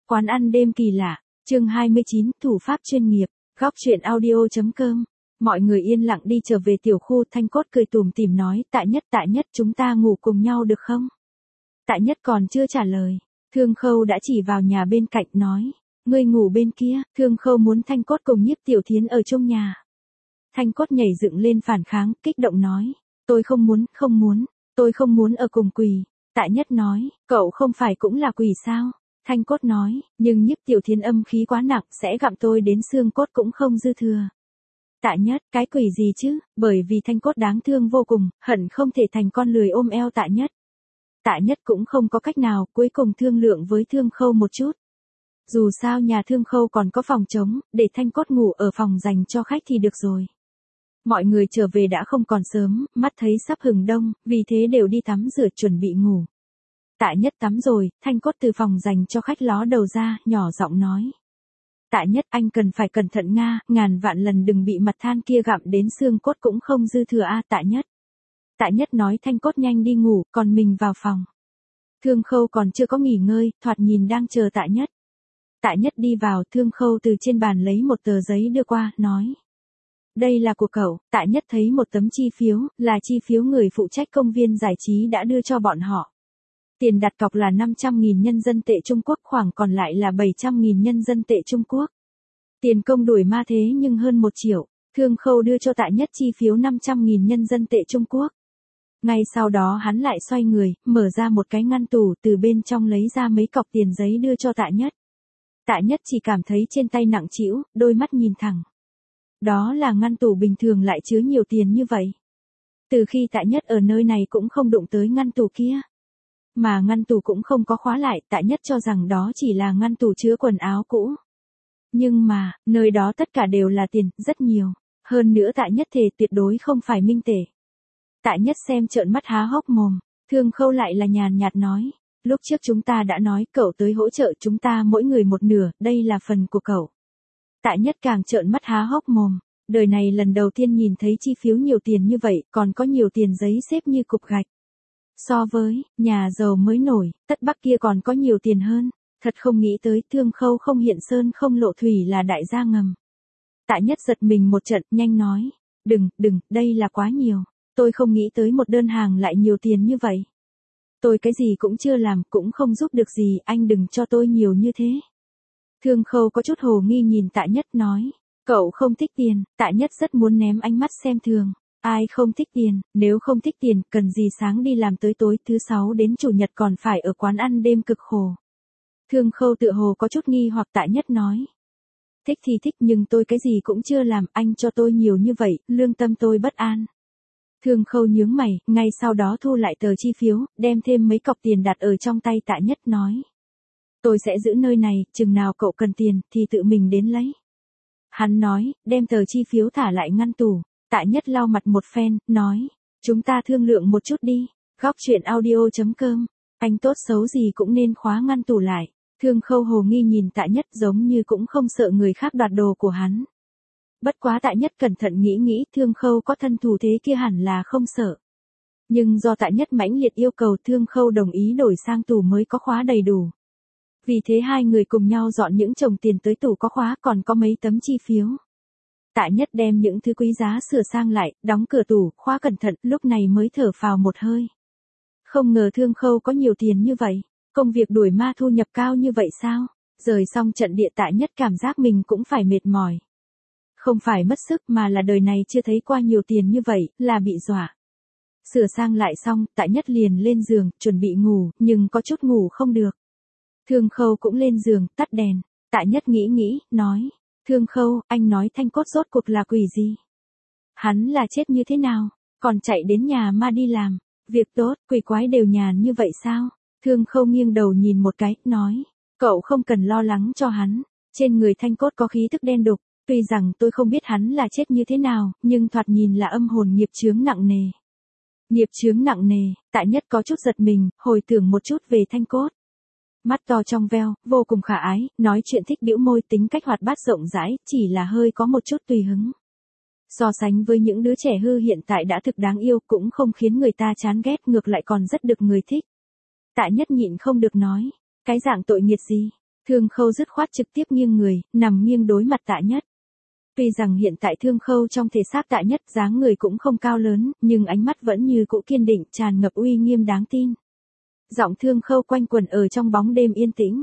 Quán ăn đêm kỳ lạ, chương 29, thủ pháp chuyên nghiệp, góc chuyện audio.com. Mọi người yên lặng đi trở về tiểu khu. Thanh Cốt cười tủm tỉm nói, tại nhất chúng ta ngủ cùng nhau được không? Tại nhất còn chưa trả lời. Thương Khâu đã chỉ vào nhà bên cạnh nói, ngươi ngủ bên kia. Thương Khâu muốn Thanh Cốt cùng Nhiếp Tiểu Thiến ở chung nhà. Thanh Cốt nhảy dựng lên phản kháng, kích động nói, tôi không muốn, tôi không muốn ở cùng quỷ. Tại nhất nói, cậu không phải cũng là quỷ sao? Thanh Cốt nói, nhưng Nhiếp Tiểu Thiến âm khí quá nặng, sẽ gặm tôi đến xương cốt cũng không dư thừa. Tại nhất, cái quỷ gì chứ, bởi vì Thanh Cốt đáng thương vô cùng, hận không thể thành con lười ôm eo Tại nhất. Tại nhất cũng không có cách nào, cuối cùng thương lượng với Thương Khâu một chút. Dù sao nhà Thương Khâu còn có phòng trống, để Thanh Cốt ngủ ở phòng dành cho khách thì được rồi. Mọi người trở về đã không còn sớm, mắt thấy sắp hừng đông, vì thế đều đi tắm rửa chuẩn bị ngủ. Tại nhất tắm rồi, Thanh Cốt từ phòng dành cho khách ló đầu ra, nhỏ giọng nói. Tại nhất, anh cần phải cẩn thận nga, ngàn vạn lần đừng bị mặt than kia gặm đến xương cốt cũng không dư thừa a. Tại nhất. Tại nhất nói Thanh Cốt nhanh đi ngủ, còn mình vào phòng. Thương Khâu còn chưa có nghỉ ngơi, thoạt nhìn đang chờ Tại nhất. Tại nhất đi vào, Thương Khâu từ trên bàn lấy một tờ giấy đưa qua, nói. Đây là của cậu. Tại nhất thấy một tấm chi phiếu, là chi phiếu người phụ trách công viên giải trí đã đưa cho bọn họ. Tiền đặt cọc là 500.000 nhân dân tệ Trung Quốc, khoảng còn lại là 700.000 nhân dân tệ Trung Quốc. Tiền công đuổi ma thế nhưng hơn 1 triệu. Thương Khâu đưa cho Tại nhất chi phiếu 500.000 nhân dân tệ Trung Quốc. Ngay sau đó hắn lại xoay người, mở ra một cái ngăn tủ, từ bên trong lấy ra mấy cọc tiền giấy đưa cho Tại nhất. Tại nhất chỉ cảm thấy trên tay nặng trĩu, đôi mắt nhìn thẳng. Đó là ngăn tủ bình thường lại chứa nhiều tiền như vậy. Từ khi Tại nhất ở nơi này cũng không đụng tới ngăn tủ kia. Mà ngăn tủ cũng không có khóa lại, Tại nhất cho rằng đó chỉ là ngăn tủ chứa quần áo cũ. Nhưng mà, nơi đó tất cả đều là tiền, rất nhiều. Hơn nữa Tại nhất thề tuyệt đối không phải minh tệ. Tại nhất xem trợn mắt há hốc mồm. Thương Khâu lại là nhàn nhạt nói. Lúc trước chúng ta đã nói cậu tới hỗ trợ chúng ta mỗi người một nửa, đây là phần của cậu. Tại nhất càng trợn mắt há hốc mồm. Đời này lần đầu tiên nhìn thấy chi phiếu nhiều tiền như vậy, còn có nhiều tiền giấy xếp như cục gạch. So với nhà giàu mới nổi, Tất Bắc kia còn có nhiều tiền hơn. Thật không nghĩ tới Thương Khâu không hiện sơn không lộ thủy là đại gia ngầm. Tại nhất giật mình một trận, nhanh nói. Đừng, đây là quá nhiều. Tôi không nghĩ tới một đơn hàng lại nhiều tiền như vậy. Tôi cái gì cũng chưa làm, cũng không giúp được gì, anh đừng cho tôi nhiều như thế. Thương Khâu có chút hồ nghi nhìn Tại nhất nói. Cậu không thích tiền. Tại nhất rất muốn ném ánh mắt xem thường. Ai không thích tiền, nếu không thích tiền, cần gì sáng đi làm tới tối, thứ 6 đến chủ nhật còn phải ở quán ăn đêm cực khổ. Thương Khâu tựa hồ có chút nghi hoặc. Tại nhất nói. Thích thì thích nhưng tôi cái gì cũng chưa làm, anh cho tôi nhiều như vậy, lương tâm tôi bất an. Thương Khâu nhướng mày, ngay sau đó thu lại tờ chi phiếu, đem thêm mấy cọc tiền đặt ở trong tay Tại nhất nói. Tôi sẽ giữ nơi này, chừng nào cậu cần tiền, thì tự mình đến lấy. Hắn nói, đem tờ chi phiếu thả lại ngăn tủ. Tại nhất lau mặt một phen, nói. Chúng ta thương lượng một chút đi. Góc chuyện audio.com. Anh tốt xấu gì cũng nên khóa ngăn tủ lại. Thương Khâu hồ nghi nhìn Tại nhất giống như cũng không sợ người khác đoạt đồ của hắn. Bất quá Tại nhất cẩn thận nghĩ Thương Khâu có thân thủ thế kia hẳn là không sợ. Nhưng do Tại nhất mãnh liệt yêu cầu, Thương Khâu đồng ý đổi sang tủ mới có khóa đầy đủ. Vì thế hai người cùng nhau dọn những chồng tiền tới tủ có khóa, còn có mấy tấm chi phiếu. Tại nhất đem những thứ quý giá sửa sang lại, đóng cửa tủ, khóa cẩn thận, lúc này mới thở phào một hơi. Không ngờ Thương Khâu có nhiều tiền như vậy, công việc đuổi ma thu nhập cao như vậy sao? Rời xong trận địa Tại nhất cảm giác mình cũng phải mệt mỏi. Không phải mất sức mà là đời này chưa thấy qua nhiều tiền như vậy, là bị dọa. Sửa sang lại xong, Tại nhất liền lên giường, chuẩn bị ngủ, nhưng có chút ngủ không được. Thương Khâu cũng lên giường, tắt đèn. Tại nhất nghĩ, nói. Thương Khâu, anh nói Thanh Cốt rốt cuộc là quỷ gì? Hắn là chết như thế nào? Còn chạy đến nhà ma đi làm. Việc tốt, quỷ quái đều nhàn như vậy sao? Thương Khâu nghiêng đầu nhìn một cái, nói. Cậu không cần lo lắng cho hắn. Trên người Thanh Cốt có khí thức đen đục. Tuy rằng tôi không biết hắn là chết như thế nào, nhưng thoạt nhìn là âm hồn nghiệp chướng nặng nề. Nghiệp chướng nặng nề, Tại nhất có chút giật mình, hồi tưởng một chút về Thanh Cốt. Mắt to trong veo, vô cùng khả ái, nói chuyện thích bĩu môi, tính cách hoạt bát rộng rãi, chỉ là hơi có một chút tùy hứng. So sánh với những đứa trẻ hư hiện tại đã thực đáng yêu, cũng không khiến người ta chán ghét, ngược lại còn rất được người thích. Tại nhất nhịn không được nói, cái dạng tội nghiệt gì? Thương Khâu dứt khoát trực tiếp nghiêng người, nằm nghiêng đối mặt Tạ Nhất. Tuy rằng hiện tại Thương Khâu trong thể xác Tạ Nhất dáng người cũng không cao lớn, nhưng ánh mắt vẫn như cũ kiên định, tràn ngập uy nghiêm đáng tin. Giọng Thương Khâu quanh quẩn ở trong bóng đêm yên tĩnh.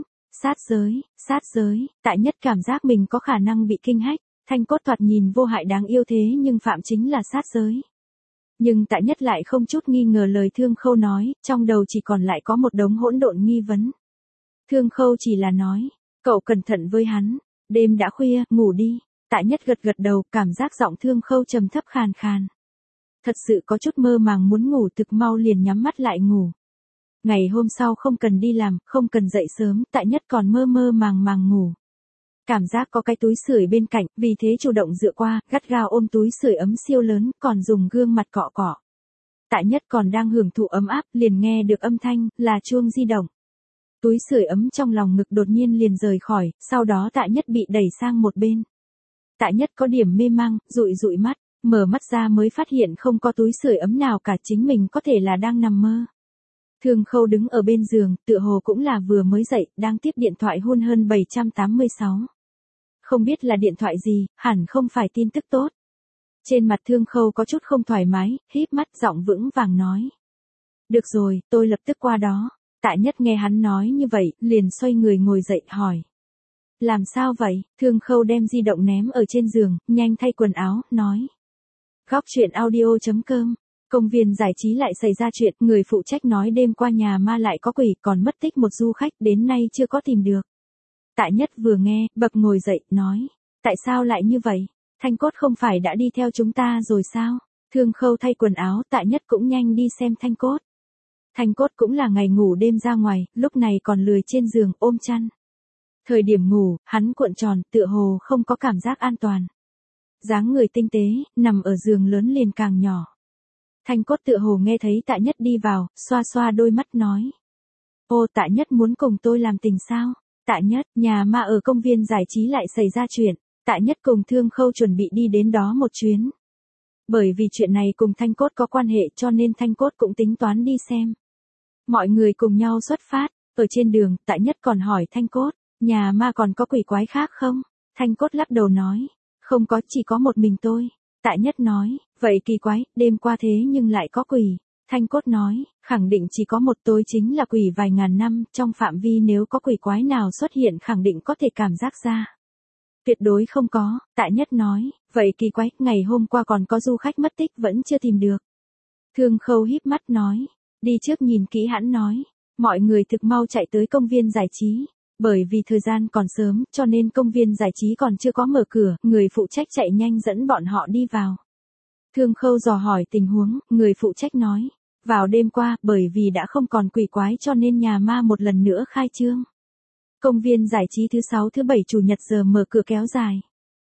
Sát giới, Tạ Nhất cảm giác mình có khả năng bị kinh hách. Thanh cốt thoạt nhìn vô hại đáng yêu thế nhưng phạm chính là sát giới. Nhưng Tạ Nhất lại không chút nghi ngờ lời Thương Khâu nói, trong đầu chỉ còn lại có một đống hỗn độn nghi vấn. Thương Khâu chỉ là nói, cậu cẩn thận với hắn, đêm đã khuya, ngủ đi. Tạ Nhất gật gật đầu, cảm giác giọng Thương Khâu trầm thấp khàn khàn. Thật sự có chút mơ màng muốn ngủ, thực mau liền nhắm mắt lại ngủ. Ngày hôm sau không cần đi làm, không cần dậy sớm, Tạ Nhất còn mơ mơ màng ngủ. Cảm giác có cái túi sưởi bên cạnh, vì thế chủ động dựa qua, gắt gao ôm túi sưởi ấm siêu lớn, còn dùng gương mặt cọ cọ. Tạ Nhất còn đang hưởng thụ ấm áp, liền nghe được âm thanh, là chuông di động. Túi sưởi ấm trong lòng ngực đột nhiên liền rời khỏi, sau đó Tạ Nhất bị đẩy sang một bên. Tạ Nhất có điểm mê mang, dụi mắt, mở mắt ra mới phát hiện không có túi sưởi ấm nào cả, chính mình có thể là đang nằm mơ. Thương Khâu đứng ở bên giường, tựa hồ cũng là vừa mới dậy, đang tiếp điện thoại hôn hơn 786. Không biết là điện thoại gì, hẳn không phải tin tức tốt. Trên mặt Thương Khâu có chút không thoải mái, híp mắt giọng vững vàng nói. Được rồi, tôi lập tức qua đó. Tạ Nhất nghe hắn nói như vậy, liền xoay người ngồi dậy hỏi. Làm sao vậy? Thương Khâu đem di động ném ở trên giường, nhanh thay quần áo, nói. Góc chuyện audio.com. Công viên giải trí lại xảy ra chuyện, người phụ trách nói đêm qua nhà ma lại có quỷ, còn mất tích một du khách, đến nay chưa có tìm được. Tạ Nhất vừa nghe, bật ngồi dậy, nói. Tại sao lại như vậy? Thanh cốt không phải đã đi theo chúng ta rồi sao? Thương Khâu thay quần áo, Tạ Nhất cũng nhanh đi xem Thanh cốt. Thanh cốt cũng là ngày ngủ đêm ra ngoài, lúc này còn lười trên giường, ôm chăn. Thời điểm ngủ, hắn cuộn tròn, tựa hồ không có cảm giác an toàn. Dáng người tinh tế, nằm ở giường lớn liền càng nhỏ. Thanh cốt tựa hồ nghe thấy Tạ Nhất đi vào, xoa xoa đôi mắt nói. Ô, Tạ Nhất muốn cùng tôi làm tình sao? Tạ Nhất, nhà ma ở công viên giải trí lại xảy ra chuyện. Tạ Nhất cùng Thương Khâu chuẩn bị đi đến đó một chuyến. Bởi vì chuyện này cùng Thanh cốt có quan hệ cho nên Thanh cốt cũng tính toán đi xem. Mọi người cùng nhau xuất phát, ở trên đường, Tạ Nhất còn hỏi Thanh cốt, nhà ma còn có quỷ quái khác không? Thanh cốt lắc đầu nói, không có, chỉ có một mình tôi. Tạ Nhất nói, vậy kỳ quái, đêm qua thế nhưng lại có quỷ. Thanh cốt nói, khẳng định chỉ có một, tôi chính là quỷ vài ngàn năm, trong phạm vi nếu có quỷ quái nào xuất hiện khẳng định có thể cảm giác ra. Tuyệt đối không có, Tạ Nhất nói, vậy kỳ quái, ngày hôm qua còn có du khách mất tích vẫn chưa tìm được. Thương Khâu híp mắt nói, đi trước nhìn kỹ hắn nói, mọi người thực mau chạy tới công viên giải trí. Bởi vì thời gian còn sớm, cho nên công viên giải trí còn chưa có mở cửa, người phụ trách chạy nhanh dẫn bọn họ đi vào. Thương Khâu dò hỏi tình huống, người phụ trách nói, vào đêm qua, bởi vì đã không còn quỷ quái cho nên nhà ma một lần nữa khai trương. Công viên giải trí thứ 6 thứ 7 chủ nhật giờ mở cửa kéo dài.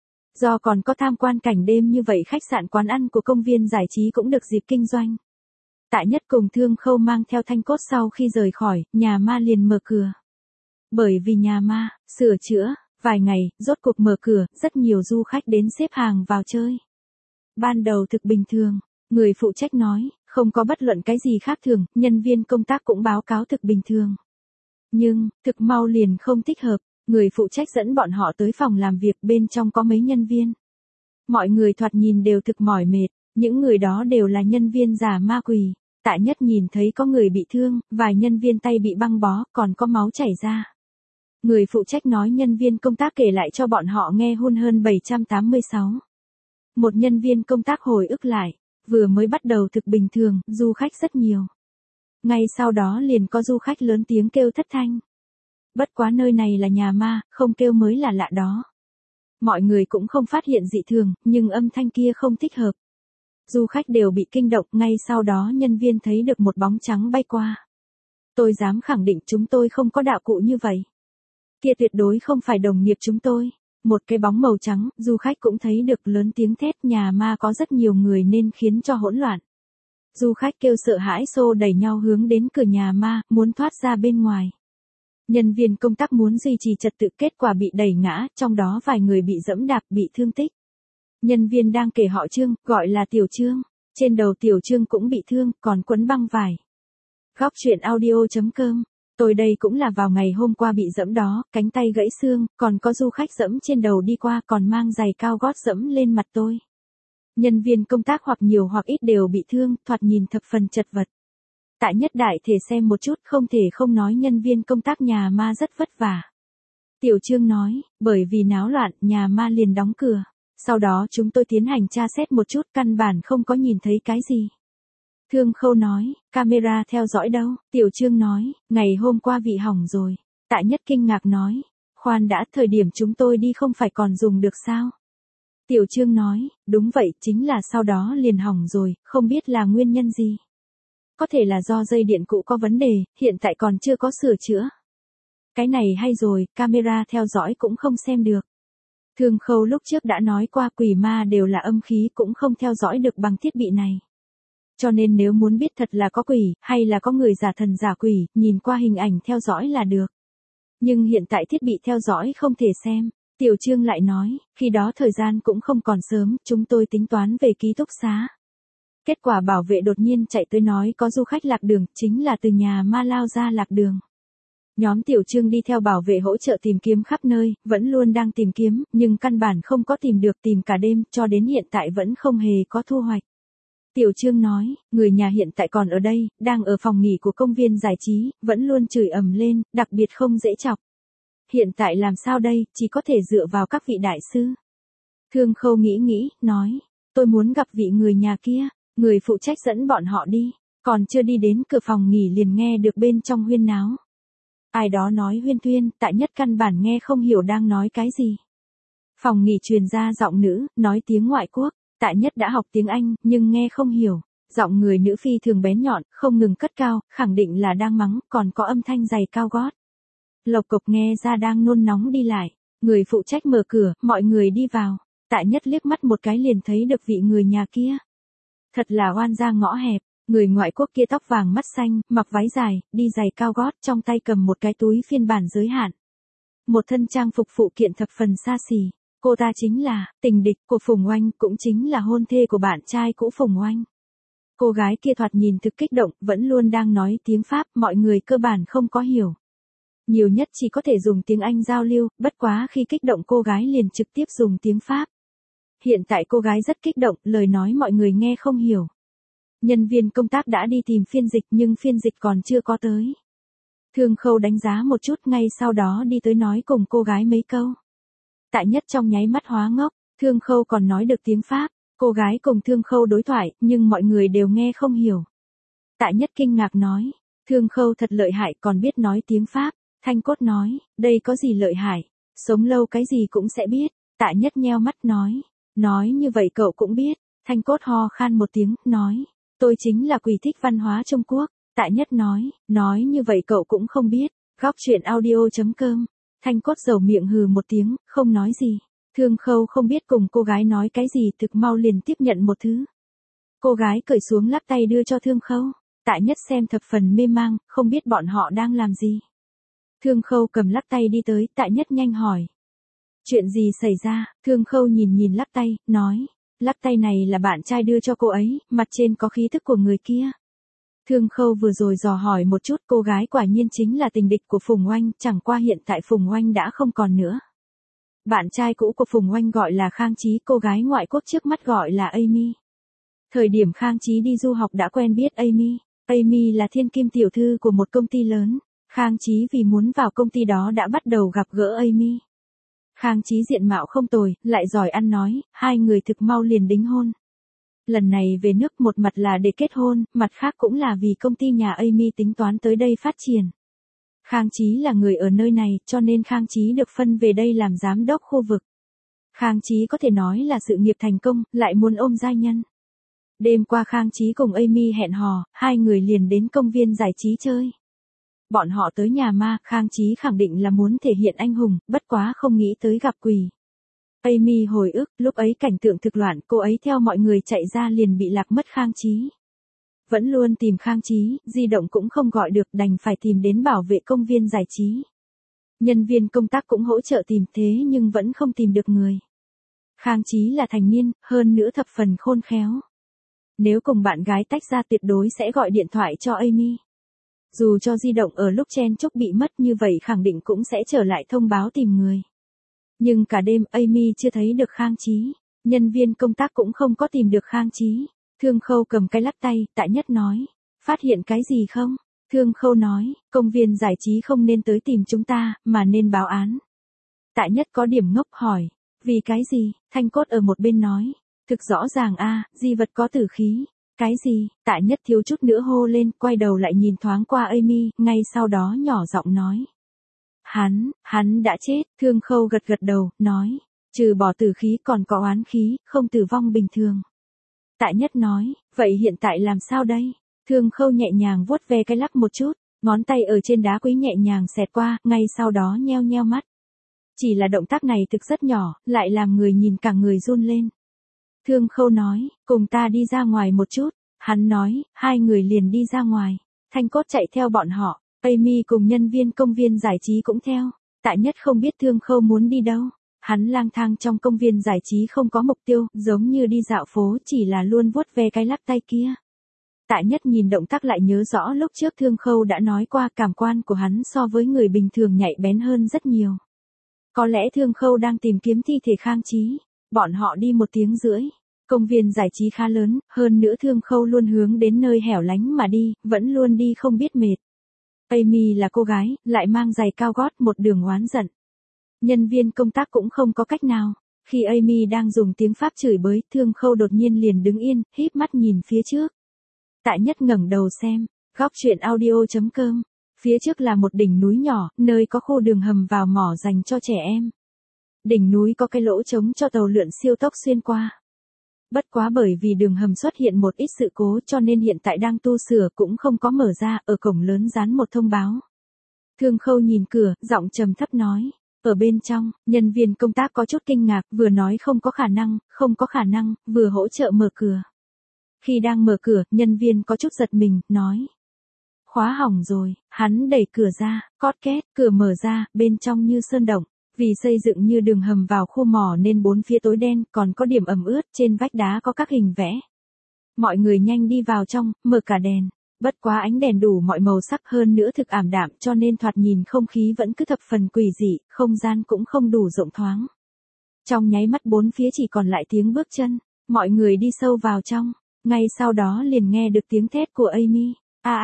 Do còn có tham quan cảnh đêm như vậy khách sạn quán ăn của công viên giải trí cũng được dịp kinh doanh. Tạ Nhất cùng Thương Khâu mang theo Thanh cốt sau khi rời khỏi, nhà ma liền mở cửa. Bởi vì nhà ma, sửa chữa, vài ngày, rốt cuộc mở cửa, rất nhiều du khách đến xếp hàng vào chơi. Ban đầu thực bình thường, người phụ trách nói, không có bất luận cái gì khác thường, nhân viên công tác cũng báo cáo thực bình thường. Nhưng, thực mau liền không thích hợp, người phụ trách dẫn bọn họ tới phòng làm việc, bên trong có mấy nhân viên. Mọi người thoạt nhìn đều thực mỏi mệt, những người đó đều là nhân viên giả ma quỷ. Tạ Nhất nhìn thấy có người bị thương, vài nhân viên tay bị băng bó, còn có máu chảy ra. Người phụ trách nói nhân viên công tác kể lại cho bọn họ nghe hôn hơn 786. Một nhân viên công tác hồi ức lại, vừa mới bắt đầu thực bình thường, du khách rất nhiều. Ngay sau đó liền có du khách lớn tiếng kêu thất thanh. Bất quá nơi này là nhà ma, không kêu mới là lạ đó. Mọi người cũng không phát hiện dị thường, nhưng âm thanh kia không thích hợp. Du khách đều bị kinh động, ngay sau đó nhân viên thấy được một bóng trắng bay qua. Tôi dám khẳng định chúng tôi không có đạo cụ như vậy. Kia tuyệt đối không phải đồng nghiệp chúng tôi. Một cái bóng màu trắng, du khách cũng thấy được lớn tiếng thét, nhà ma có rất nhiều người nên khiến cho hỗn loạn. Du khách kêu sợ hãi xô đẩy nhau hướng đến cửa nhà ma, muốn thoát ra bên ngoài. Nhân viên công tác muốn duy trì trật tự, kết quả bị đẩy ngã, trong đó vài người bị giẫm đạp, bị thương tích. Nhân viên đang kể họ Trương, gọi là Tiểu Trương. Trên đầu Tiểu Trương cũng bị thương, còn quấn băng vải. Góc chuyện audio.com Tôi đây cũng là vào ngày hôm qua bị giẫm đó, cánh tay gãy xương, còn có du khách giẫm trên đầu đi qua còn mang giày cao gót giẫm lên mặt tôi. Nhân viên công tác hoặc nhiều hoặc ít đều bị thương, thoạt nhìn thập phần chật vật. Tại Nhất đại thể xem một chút, không thể không nói nhân viên công tác nhà ma rất vất vả. Tiểu Trương nói, bởi vì náo loạn, nhà ma liền đóng cửa. Sau đó chúng tôi tiến hành tra xét một chút, căn bản không có nhìn thấy cái gì. Thương Khâu nói, camera theo dõi đâu? Tiểu Trương nói, ngày hôm qua bị hỏng rồi. Tại Nhất kinh ngạc nói, khoan đã, thời điểm chúng tôi đi không phải còn dùng được sao? Tiểu Trương nói, đúng vậy, chính là sau đó liền hỏng rồi, không biết là nguyên nhân gì. Có thể là do dây điện cũ có vấn đề, hiện tại còn chưa có sửa chữa. Cái này hay rồi, camera theo dõi cũng không xem được. Thương Khâu lúc trước đã nói qua quỷ ma đều là âm khí cũng không theo dõi được bằng thiết bị này. Cho nên nếu muốn biết thật là có quỷ, hay là có người giả thần giả quỷ, nhìn qua hình ảnh theo dõi là được. Nhưng hiện tại thiết bị theo dõi không thể xem. Tiểu Trương lại nói, khi đó thời gian cũng không còn sớm, chúng tôi tính toán về ký túc xá. Kết quả bảo vệ đột nhiên chạy tới nói có du khách lạc đường, chính là từ nhà ma lao ra lạc đường. Nhóm Tiểu Trương đi theo bảo vệ hỗ trợ tìm kiếm khắp nơi, vẫn luôn đang tìm kiếm, nhưng căn bản không có tìm được, tìm cả đêm, cho đến hiện tại vẫn không hề có thu hoạch. Tiểu Trương nói, người nhà hiện tại còn ở đây, đang ở phòng nghỉ của công viên giải trí, vẫn luôn chửi ầm lên, đặc biệt không dễ chọc. Hiện tại làm sao đây, chỉ có thể dựa vào các vị đại sư. Thương Khâu nghĩ, nói, tôi muốn gặp vị người nhà kia, người phụ trách dẫn bọn họ đi, còn chưa đi đến cửa phòng nghỉ liền nghe được bên trong huyên náo. Ai đó nói huyên thuyên, Tại Nhất căn bản nghe không hiểu đang nói cái gì. Phòng nghỉ truyền ra giọng nữ, nói tiếng ngoại quốc, Tại Nhất đã học tiếng Anh, nhưng nghe không hiểu. Giọng người nữ phi thường bén nhọn, không ngừng cất cao, khẳng định là đang mắng, còn có âm thanh giày cao gót. Lộc cộc nghe ra đang nôn nóng đi lại. Người phụ trách mở cửa, mọi người đi vào. Tại Nhất liếc mắt một cái liền thấy được vị người nhà kia. Thật là oan gia ngõ hẹp. Người ngoại quốc kia tóc vàng mắt xanh, mặc váy dài, đi giày cao gót, trong tay cầm một cái túi phiên bản giới hạn. Một thân trang phục phụ kiện thập phần xa xỉ. Cô ta chính là tình địch của Phùng Oanh, cũng chính là hôn thê của bạn trai cũ Phùng Oanh. Cô gái kia thoạt nhìn thực kích động, vẫn luôn đang nói tiếng Pháp, mọi người cơ bản không có hiểu. Nhiều nhất chỉ có thể dùng tiếng Anh giao lưu, bất quá khi kích động cô gái liền trực tiếp dùng tiếng Pháp. Hiện tại cô gái rất kích động, lời nói mọi người nghe không hiểu. Nhân viên công tác đã đi tìm phiên dịch nhưng phiên dịch còn chưa có tới. Thương Khâu đánh giá một chút, ngay sau đó đi tới nói cùng cô gái mấy câu. Tại Nhất trong nháy mắt hóa ngốc, Thương Khâu còn nói được tiếng Pháp, cô gái cùng Thương Khâu đối thoại, nhưng mọi người đều nghe không hiểu. Tại Nhất kinh ngạc nói, Thương Khâu thật lợi hại còn biết nói tiếng Pháp. Thanh Cốt nói, đây có gì lợi hại, sống lâu cái gì cũng sẽ biết. Tại Nhất nheo mắt nói như vậy cậu cũng biết. Thanh Cốt ho khan một tiếng, nói, tôi chính là quỷ thích văn hóa Trung Quốc. Tại Nhất nói như vậy cậu cũng không biết. Góc truyện audio.com. Thanh Cốt dầu miệng hừ một tiếng, không nói gì. Thương Khâu không biết cùng cô gái nói cái gì, thực mau liền tiếp nhận một thứ. Cô gái cởi xuống lắc tay đưa cho Thương Khâu. Tại Nhất xem thập phần mê mang, không biết bọn họ đang làm gì. Thương Khâu cầm lắc tay đi tới, Tại Nhất nhanh hỏi. Chuyện gì xảy ra? Thương Khâu nhìn lắc tay, nói. Lắc tay này là bạn trai đưa cho cô ấy, mặt trên có khí thức của người kia. Thương Khâu vừa rồi dò hỏi một chút, cô gái quả nhiên chính là tình địch của Phùng Oanh, chẳng qua hiện tại Phùng Oanh đã không còn nữa. Bạn trai cũ của Phùng Oanh gọi là Khang Chí, cô gái ngoại quốc trước mắt gọi là Amy. Thời điểm Khang Chí đi du học đã quen biết Amy. Amy là thiên kim tiểu thư của một công ty lớn. Khang Chí vì muốn vào công ty đó đã bắt đầu gặp gỡ Amy. Khang Chí diện mạo không tồi, lại giỏi ăn nói, hai người thực mau liền đính hôn. Lần này về nước một mặt là để kết hôn, mặt khác cũng là vì công ty nhà Amy tính toán tới đây phát triển. Khang Chí là người ở nơi này, cho nên Khang Chí được phân về đây làm giám đốc khu vực. Khang Chí có thể nói là sự nghiệp thành công, lại muốn ôm giai nhân. Đêm qua Khang Chí cùng Amy hẹn hò, hai người liền đến công viên giải trí chơi. Bọn họ tới nhà ma, Khang Chí khẳng định là muốn thể hiện anh hùng, bất quá không nghĩ tới gặp quỷ. Amy hồi ức, lúc ấy cảnh tượng thực loạn, cô ấy theo mọi người chạy ra liền bị lạc mất Khang Chí. Vẫn luôn tìm Khang Chí, di động cũng không gọi được, đành phải tìm đến bảo vệ công viên giải trí. Nhân viên công tác cũng hỗ trợ tìm thế nhưng vẫn không tìm được người. Khang Chí là thành niên, hơn nữa thập phần khôn khéo. Nếu cùng bạn gái tách ra tuyệt đối sẽ gọi điện thoại cho Amy. Dù cho di động ở lúc chen chúc bị mất như vậy khẳng định cũng sẽ trở lại thông báo tìm người. Nhưng cả đêm Amy chưa thấy được Khang Chí. Nhân viên công tác cũng không có tìm được Khang Chí. Thương Khâu cầm cái lắc tay, Tạ Nhất nói. Phát hiện cái gì không? Thương Khâu nói, công viên giải trí không nên tới tìm chúng ta, mà nên báo án. Tạ Nhất có điểm ngốc hỏi. Vì cái gì? Thanh Cốt ở một bên nói. Thực rõ ràng di vật có tử khí. Cái gì? Tạ Nhất thiếu chút nữa hô lên, quay đầu lại nhìn thoáng qua Amy, ngay sau đó nhỏ giọng nói. Hắn đã chết. Thương Khâu gật gật đầu, nói. Trừ bỏ tử khí còn có oán khí, không tử vong bình thường. Tạ Nhất nói, vậy hiện tại làm sao đây? Thương Khâu nhẹ nhàng vuốt ve cái lắc một chút, ngón tay ở trên đá quý nhẹ nhàng xẹt qua, ngay sau đó nheo nheo mắt. Chỉ là động tác này thực rất nhỏ, lại làm người nhìn cả người run lên. Thương Khâu nói, cùng ta đi ra ngoài một chút. Hắn nói, hai người liền đi ra ngoài. Thanh Cốt chạy theo bọn họ, Amy cùng nhân viên công viên giải trí cũng theo. Tạ Nhất không biết Thương Khâu muốn đi đâu. Hắn lang thang trong công viên giải trí không có mục tiêu, giống như đi dạo phố, chỉ là luôn vuốt ve cái lắc tay kia. Tạ Nhất nhìn động tác lại nhớ rõ lúc trước Thương Khâu đã nói qua cảm quan của hắn so với người bình thường nhạy bén hơn rất nhiều. Có lẽ Thương Khâu đang tìm kiếm thi thể Khang Chí. Bọn họ đi 1 tiếng rưỡi. Công viên giải trí khá lớn, hơn nữa Thương Khâu luôn hướng đến nơi hẻo lánh mà đi, vẫn luôn đi không biết mệt. Amy là cô gái, lại mang giày cao gót một đường oán giận. Nhân viên công tác cũng không có cách nào. Khi Amy đang dùng tiếng Pháp chửi bới, Thương Khâu đột nhiên liền đứng yên, híp mắt nhìn phía trước. Tạ Nhất ngẩng đầu xem, góc truyện audio.com. Phía trước là một đỉnh núi nhỏ, nơi có khu đường hầm vào mỏ dành cho trẻ em. Đỉnh núi có cái lỗ trống cho tàu lượn siêu tốc xuyên qua. Bất quá bởi vì đường hầm xuất hiện một ít sự cố cho nên hiện tại đang tu sửa cũng không có mở ra, ở cổng lớn dán một thông báo. Thương Khâu nhìn cửa, giọng trầm thấp nói. Ở bên trong, nhân viên công tác có chút kinh ngạc, vừa nói không có khả năng, vừa hỗ trợ mở cửa. Khi đang mở cửa, nhân viên có chút giật mình, nói. Khóa hỏng rồi, hắn đẩy cửa ra, cót két, cửa mở ra, bên trong như sơn động. Vì xây dựng như đường hầm vào khu mỏ nên 4 phía tối đen, còn có điểm ẩm ướt, trên vách đá có các hình vẽ. Mọi người nhanh đi vào trong, mở cả đèn. Bất quá ánh đèn đủ mọi màu sắc hơn nữa thực ảm đạm cho nên thoạt nhìn không khí vẫn cứ thập phần quỷ dị, không gian cũng không đủ rộng thoáng. Trong nháy mắt 4 phía chỉ còn lại tiếng bước chân, mọi người đi sâu vào trong, ngay sau đó liền nghe được tiếng thét của Amy.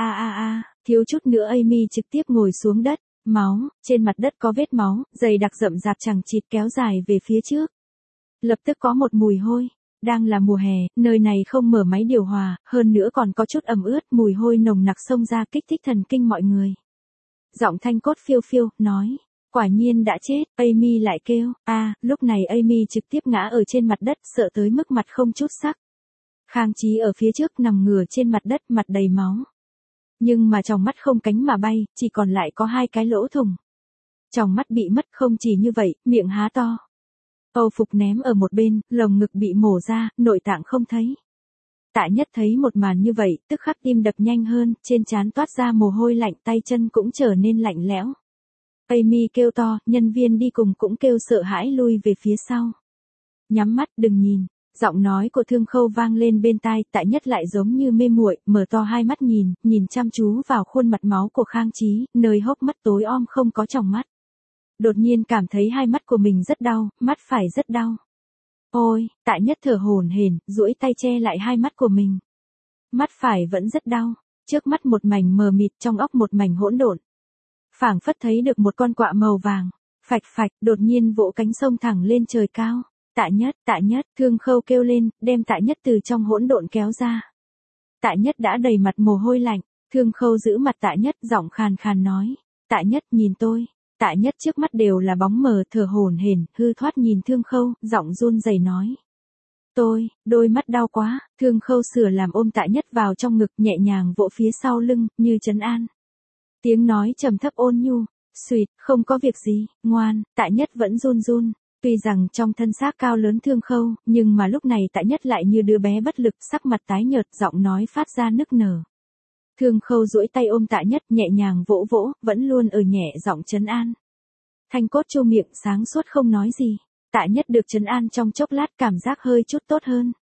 Thiếu chút nữa Amy trực tiếp ngồi xuống đất, máu, trên mặt đất có vết máu, dày đặc rậm rạp chằng chịt kéo dài về phía trước. Lập tức có một mùi hôi. Đang là mùa hè, nơi này không mở máy điều hòa, hơn nữa còn có chút ẩm ướt, mùi hôi nồng nặc xông ra kích thích thần kinh mọi người. Giọng Thanh Cốt phiêu phiêu, nói, quả nhiên đã chết, Amy lại kêu, lúc này Amy trực tiếp ngã ở trên mặt đất, sợ tới mức mặt không chút sắc. Khang Chí ở phía trước nằm ngửa trên mặt đất, mặt đầy máu. Nhưng mà tròng mắt không cánh mà bay, chỉ còn lại có 2 cái lỗ thủng. Tròng mắt bị mất không chỉ như vậy, miệng há to. Âu phục ném ở một bên, lồng ngực bị mổ ra, nội tạng không thấy. Tạ Nhất thấy một màn như vậy, tức khắc tim đập nhanh hơn, trên trán toát ra mồ hôi lạnh, tay chân cũng trở nên lạnh lẽo. Amy kêu to, nhân viên đi cùng cũng kêu sợ hãi lui về phía sau. Nhắm mắt, đừng nhìn. Giọng nói của Thương Khâu vang lên bên tai, Tạ Nhất lại giống như mê muội, mở to hai mắt nhìn chăm chú vào khuôn mặt máu của Khang Chí, nơi hốc mắt tối om không có tròng mắt. Đột nhiên cảm thấy hai mắt của mình rất đau, mắt phải rất đau. Ôi, Tạ Nhất thở hổn hển, duỗi tay che lại hai mắt của mình. Mắt phải vẫn rất đau, trước mắt một mảnh mờ mịt, trong óc một mảnh hỗn độn. Phảng phất thấy được một con quạ màu vàng, phạch phạch, đột nhiên vỗ cánh xông thẳng lên trời cao. Tạ Nhất, Thương Khâu kêu lên, đem Tạ Nhất từ trong hỗn độn kéo ra. Tạ Nhất đã đầy mặt mồ hôi lạnh, Thương Khâu giữ mặt Tạ Nhất, giọng khàn khàn nói, Tạ Nhất nhìn tôi. Tạ Nhất trước mắt đều là bóng mờ, thở hổn hển, hư thoát nhìn Thương Khâu, giọng run rẩy nói. Đôi mắt đau quá, Thương Khâu sửa làm ôm Tạ Nhất vào trong ngực, nhẹ nhàng vỗ phía sau lưng, như trấn an. Tiếng nói trầm thấp ôn nhu, "Xuyệt, không có việc gì, ngoan." Tạ Nhất vẫn run run, tuy rằng trong thân xác cao lớn Thương Khâu, nhưng mà lúc này Tạ Nhất lại như đứa bé bất lực, sắc mặt tái nhợt, giọng nói phát ra nức nở. Thương Khâu duỗi tay ôm Tạ Nhất, nhẹ nhàng vỗ vỗ, vẫn luôn ở nhẹ giọng trấn an. Thanh Cốt chu miệng sáng suốt không nói gì. Tạ Nhất được trấn an trong chốc lát, cảm giác hơi chút tốt hơn.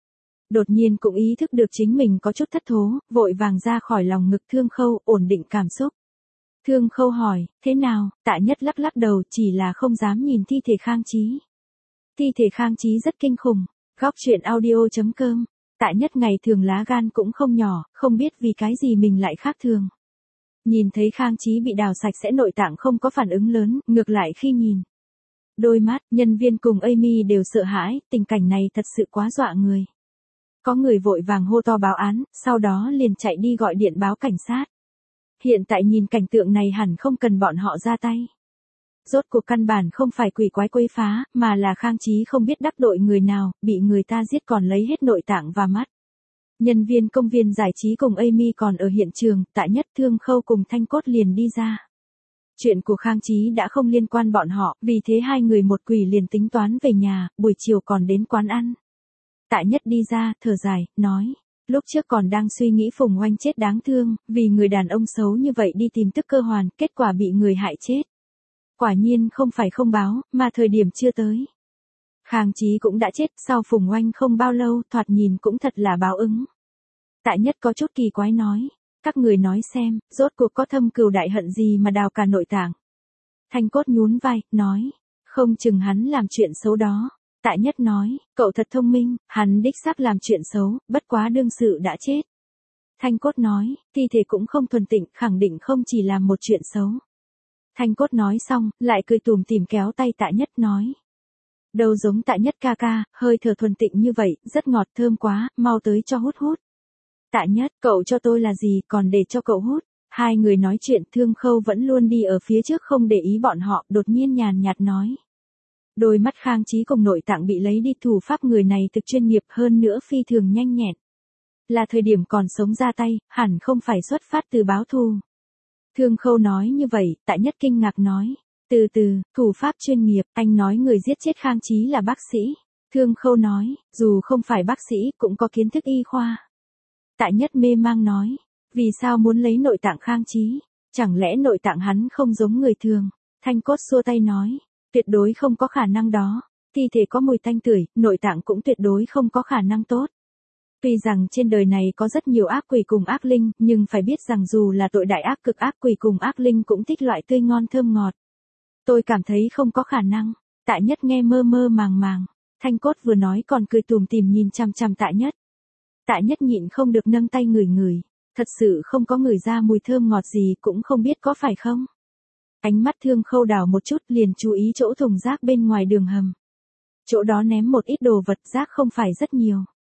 Đột nhiên cũng ý thức được chính mình có chút thất thố, vội vàng ra khỏi lòng ngực Thương Khâu, ổn định cảm xúc. Thương Khâu hỏi, thế nào? Tạ Nhất lắc lắc đầu, chỉ là không dám nhìn thi thể Khang Chí. Thi thể Khang Chí rất kinh khủng. Góc truyện audio.com. Tạ Nhất ngày thường lá gan cũng không nhỏ, không biết vì cái gì mình lại khác thường. Nhìn thấy Khang Chí bị đào sạch sẽ nội tạng không có phản ứng lớn, ngược lại khi nhìn đôi mắt, nhân viên cùng Amy đều sợ hãi, tình cảnh này thật sự quá dọa người. Có người vội vàng hô to báo án, sau đó liền chạy đi gọi điện báo cảnh sát. Hiện tại nhìn cảnh tượng này hẳn không cần bọn họ ra tay. Rốt cuộc căn bản không phải quỷ quái quấy phá, mà là Khang Chí không biết đắc tội người nào, bị người ta giết còn lấy hết nội tạng và mắt. Nhân viên công viên giải trí cùng Amy còn ở hiện trường, Tạ Nhất, Thương Khâu cùng Thanh Cốt liền đi ra. Chuyện của Khang Chí đã không liên quan bọn họ, vì thế hai người một quỷ liền tính toán về nhà, buổi chiều còn đến quán ăn. Tạ Nhất đi ra, thở dài, nói, lúc trước còn đang suy nghĩ Phùng Oanh chết đáng thương, vì người đàn ông xấu như vậy đi tìm tức cơ hoàn, kết quả bị người hại chết. Quả nhiên không phải không báo, mà thời điểm chưa tới. Khang Chí cũng đã chết, sau Phùng Oanh không bao lâu, thoạt nhìn cũng thật là báo ứng. Tạ Nhất có chút kỳ quái nói, các người nói xem, rốt cuộc có thâm cừu đại hận gì mà đào cả nội tạng. Thanh Cốt nhún vai, nói, không chừng hắn làm chuyện xấu đó. Tạ Nhất nói, cậu thật thông minh, hắn đích xác làm chuyện xấu, bất quá đương sự đã chết. Thanh Cốt nói, thi thể cũng không thuần tịnh, khẳng định không chỉ làm một chuyện xấu. Thanh Cốt nói xong, lại cười tủm tỉm kéo tay Tạ Nhất nói. Đâu giống Tạ Nhất ca ca, hơi thở thuần tịnh như vậy, rất ngọt thơm quá, mau tới cho hút hút. Tạ Nhất, cậu cho tôi là gì, còn để cho cậu hút. Hai người nói chuyện, Thương Khâu vẫn luôn đi ở phía trước không để ý bọn họ, đột nhiên nhàn nhạt nói. Đôi mắt Khang Chí cùng nội tạng bị lấy đi, thủ pháp người này thực chuyên nghiệp hơn nữa phi thường nhanh nhẹn. Là thời điểm còn sống ra tay, hẳn không phải xuất phát từ báo thù. Thương Khâu nói như vậy, Tạ Nhất kinh ngạc nói. Từ từ, thủ pháp chuyên nghiệp, anh nói người giết chết Khang Chí là bác sĩ. Thương Khâu nói, dù không phải bác sĩ, cũng có kiến thức y khoa. Tạ Nhất mê mang nói, vì sao muốn lấy nội tạng Khang Chí? Chẳng lẽ nội tạng hắn không giống người thường? Thanh Cốt xua tay nói, tuyệt đối không có khả năng đó. Thi thể có mùi tanh tưởi, nội tạng cũng tuyệt đối không có khả năng tốt. Tuy rằng trên đời này có rất nhiều ác quỷ cùng ác linh, nhưng phải biết rằng dù là tội đại ác cực ác quỷ cùng ác linh cũng thích loại tươi ngon thơm ngọt. Tôi cảm thấy không có khả năng. Tạ Nhất nghe mơ mơ màng màng. Thanh Cốt vừa nói còn cười tủm tỉm nhìn chằm chằm Tạ Nhất. Tạ Nhất nhịn không được nâng tay ngửi ngửi. Thật sự không có ngửi ra mùi thơm ngọt gì, cũng không biết có phải không. Ánh mắt Thương Khâu đảo một chút, liền chú ý chỗ thùng rác bên ngoài đường hầm. Chỗ đó ném một ít đồ vật, rác không phải rất nhiều.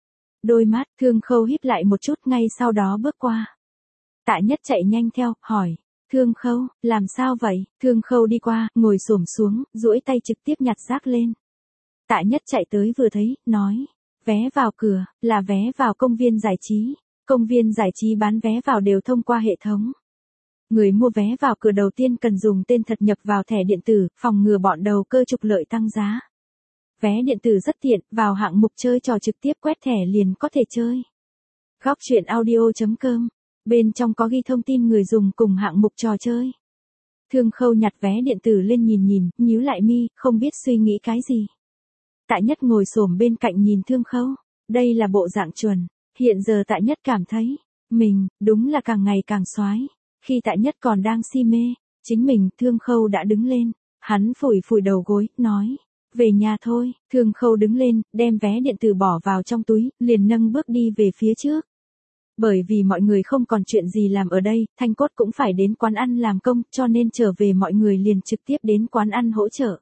Đôi mắt Thương Khâu híp lại một chút, ngay sau đó bước qua. Tạ Nhất chạy nhanh theo, hỏi. Thương Khâu, làm sao vậy? Thương Khâu đi qua, ngồi xổm xuống, duỗi tay trực tiếp nhặt rác lên. Tạ Nhất chạy tới vừa thấy, nói. Vé vào cửa, là vé vào công viên giải trí. Công viên giải trí bán vé vào đều thông qua hệ thống. Người mua vé vào cửa đầu tiên cần dùng tên thật nhập vào thẻ điện tử, phòng ngừa bọn đầu cơ trục lợi tăng giá. Vé điện tử rất tiện, vào hạng mục chơi trò trực tiếp quét thẻ liền có thể chơi. Góc truyện audio.com. Bên trong có ghi thông tin người dùng cùng hạng mục trò chơi. Thương Khâu nhặt vé điện tử lên nhìn, nhíu lại mi, không biết suy nghĩ cái gì. Tạ Nhất ngồi xổm bên cạnh nhìn Thương Khâu. Đây là bộ dạng chuẩn. Hiện giờ Tạ Nhất cảm thấy, mình, đúng là càng ngày càng xoái. Khi Tạ Nhất còn đang si mê, chính mình, Thương Khâu đã đứng lên. Hắn phủi phủi đầu gối, nói. Về nhà thôi. Thương Khâu đứng lên, đem vé điện tử bỏ vào trong túi, liền nâng bước đi về phía trước. Bởi vì mọi người không còn chuyện gì làm ở đây, Thanh Cốt cũng phải đến quán ăn làm công, cho nên trở về mọi người liền trực tiếp đến quán ăn hỗ trợ.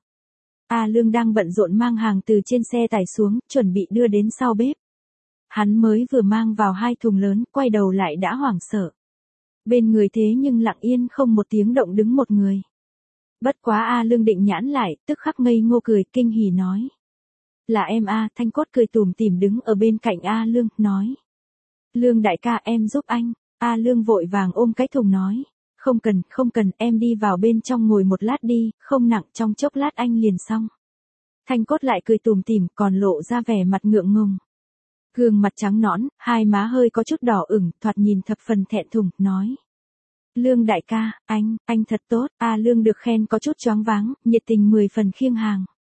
A Lương đang bận rộn mang hàng từ trên xe tải xuống, chuẩn bị đưa đến sau bếp. Hắn mới vừa mang vào 2 thùng lớn, quay đầu lại đã hoảng sợ. Bên người thế nhưng lặng yên không một tiếng động đứng một người. Bất quá A Lương định nhãn lại, tức khắc ngây ngô cười, kinh hỉ nói. Là em A. Thanh Cốt cười tủm tỉm đứng ở bên cạnh A Lương, nói. Lương đại ca, em giúp anh. A Lương vội vàng ôm cái thùng nói. Không cần, em đi vào bên trong ngồi một lát đi, không nặng, trong chốc lát anh liền xong. Thanh Cốt lại cười tủm tỉm, còn lộ ra vẻ mặt ngượng ngùng. Gương mặt trắng nõn, hai má hơi có chút đỏ ửng, thoạt nhìn thập phần thẹn thùng, nói. Lương đại ca, anh thật tốt. A Lương được khen có chút choáng váng, nhiệt tình 10 phần khiêng hàng.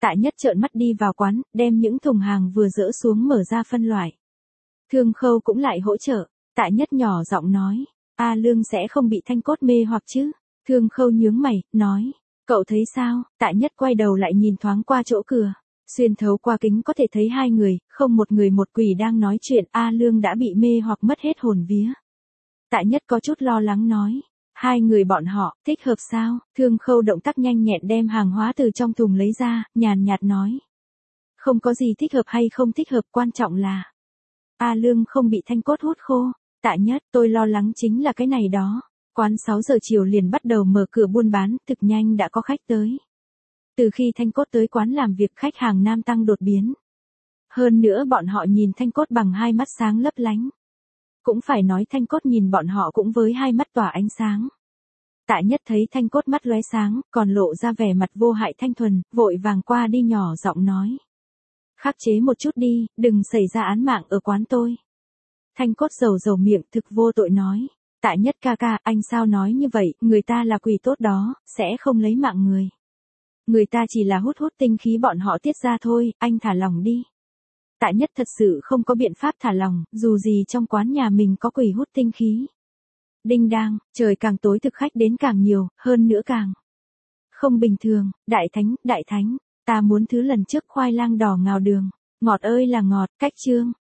Tạ Nhất trợn mắt đi vào quán, đem những thùng hàng vừa dỡ xuống mở ra phân loại. Thương Khâu cũng lại hỗ trợ. Tạ Nhất nhỏ giọng nói, A Lương sẽ không bị Thanh Cốt mê hoặc chứ? Thương Khâu nhướng mày, nói, cậu thấy sao? Tạ Nhất quay đầu lại nhìn thoáng qua chỗ cửa. Xuyên thấu qua kính có thể thấy hai người, không một người một quỷ đang nói chuyện. A Lương đã bị mê hoặc mất hết hồn vía. Tạ Nhất có chút lo lắng nói, hai người bọn họ, thích hợp sao? Thương Khâu động tác nhanh nhẹn đem hàng hóa từ trong thùng lấy ra, nhàn nhạt nói. Không có gì thích hợp hay không thích hợp, quan trọng là A Lương không bị Thanh Cốt hút khô. Tạ Nhất, tôi lo lắng chính là cái này đó. Quán 6 giờ chiều liền bắt đầu mở cửa buôn bán, thực nhanh đã có khách tới. Từ khi Thanh Cốt tới quán làm việc, khách hàng nam tăng đột biến. Hơn nữa bọn họ nhìn Thanh Cốt bằng hai mắt sáng lấp lánh. Cũng phải nói Thanh Cốt nhìn bọn họ cũng với hai mắt tỏa ánh sáng. Tạ Nhất thấy Thanh Cốt mắt lóe sáng, còn lộ ra vẻ mặt vô hại thanh thuần, vội vàng qua đi nhỏ giọng nói. Khắc chế một chút đi, đừng xảy ra án mạng ở quán tôi. Thanh Cốt dầu miệng thực vô tội nói. Tạ Nhất ca ca, anh sao nói như vậy, người ta là quỷ tốt đó, sẽ không lấy mạng người. Người ta chỉ là hút tinh khí bọn họ tiết ra thôi, anh thả lòng đi. Tạ Nhất thật sự không có biện pháp thả lòng, dù gì trong quán nhà mình có quỷ hút tinh khí. Đinh đang, trời càng tối thực khách đến càng nhiều, hơn nữa càng không bình thường. Đại thánh, ta muốn thứ lần trước khoai lang đỏ ngào đường. Ngọt ơi là ngọt, cách chương.